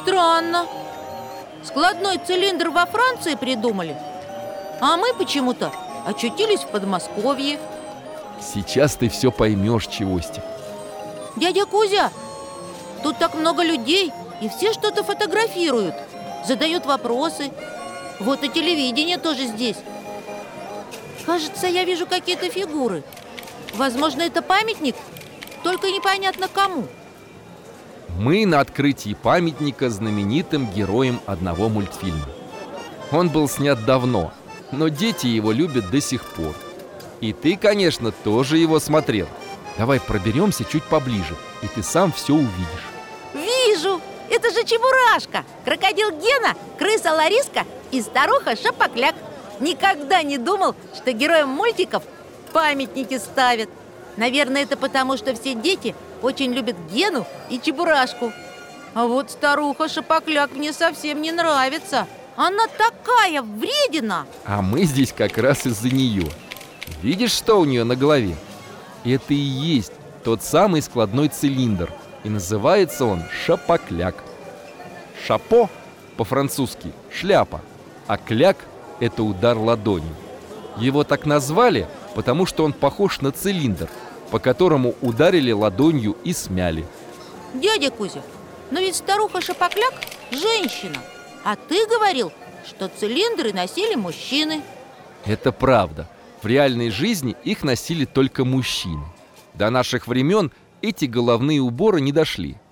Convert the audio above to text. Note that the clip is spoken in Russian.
Странно. Складной цилиндр во Франции придумали, а мы почему-то очутились в Подмосковье. Сейчас ты все поймешь, Чевостик. Дядя Кузя, тут так много людей, и все что-то фотографируют, задают вопросы. Вот и телевидение тоже здесь. Кажется, я вижу какие-то фигуры. Возможно, это памятник, только непонятно кому. Мы на открытии памятника знаменитым героям одного мультфильма. Он был снят давно, но дети его любят до сих пор. И ты, конечно, тоже его смотрел. Давай проберемся чуть поближе, и ты сам все увидишь. Вижу! Это же Чебурашка, крокодил Гена, крыса Лариска и старуха Шапокляк. Никогда не думал, что героям мультиков памятники ставят. Наверное, это потому, что все дети очень любят Гену и Чебурашку. А вот старуха Шапокляк мне совсем не нравится. Она такая вредина. А мы здесь как раз из-за нее. Видишь, что у нее на голове? Это и есть тот самый складной цилиндр. И называется он Шапокляк. Шапо по-французски шляпа, а кляк – это удар ладонью. Его так назвали, потому что он похож на цилиндр, по которому ударили ладонью и смяли. Дядя Кузя, но ведь старуха Шапокляк – женщина. А ты говорил, что цилиндры носили мужчины. Это правда. В реальной жизни их носили только мужчины. До наших времен эти головные уборы не дошли.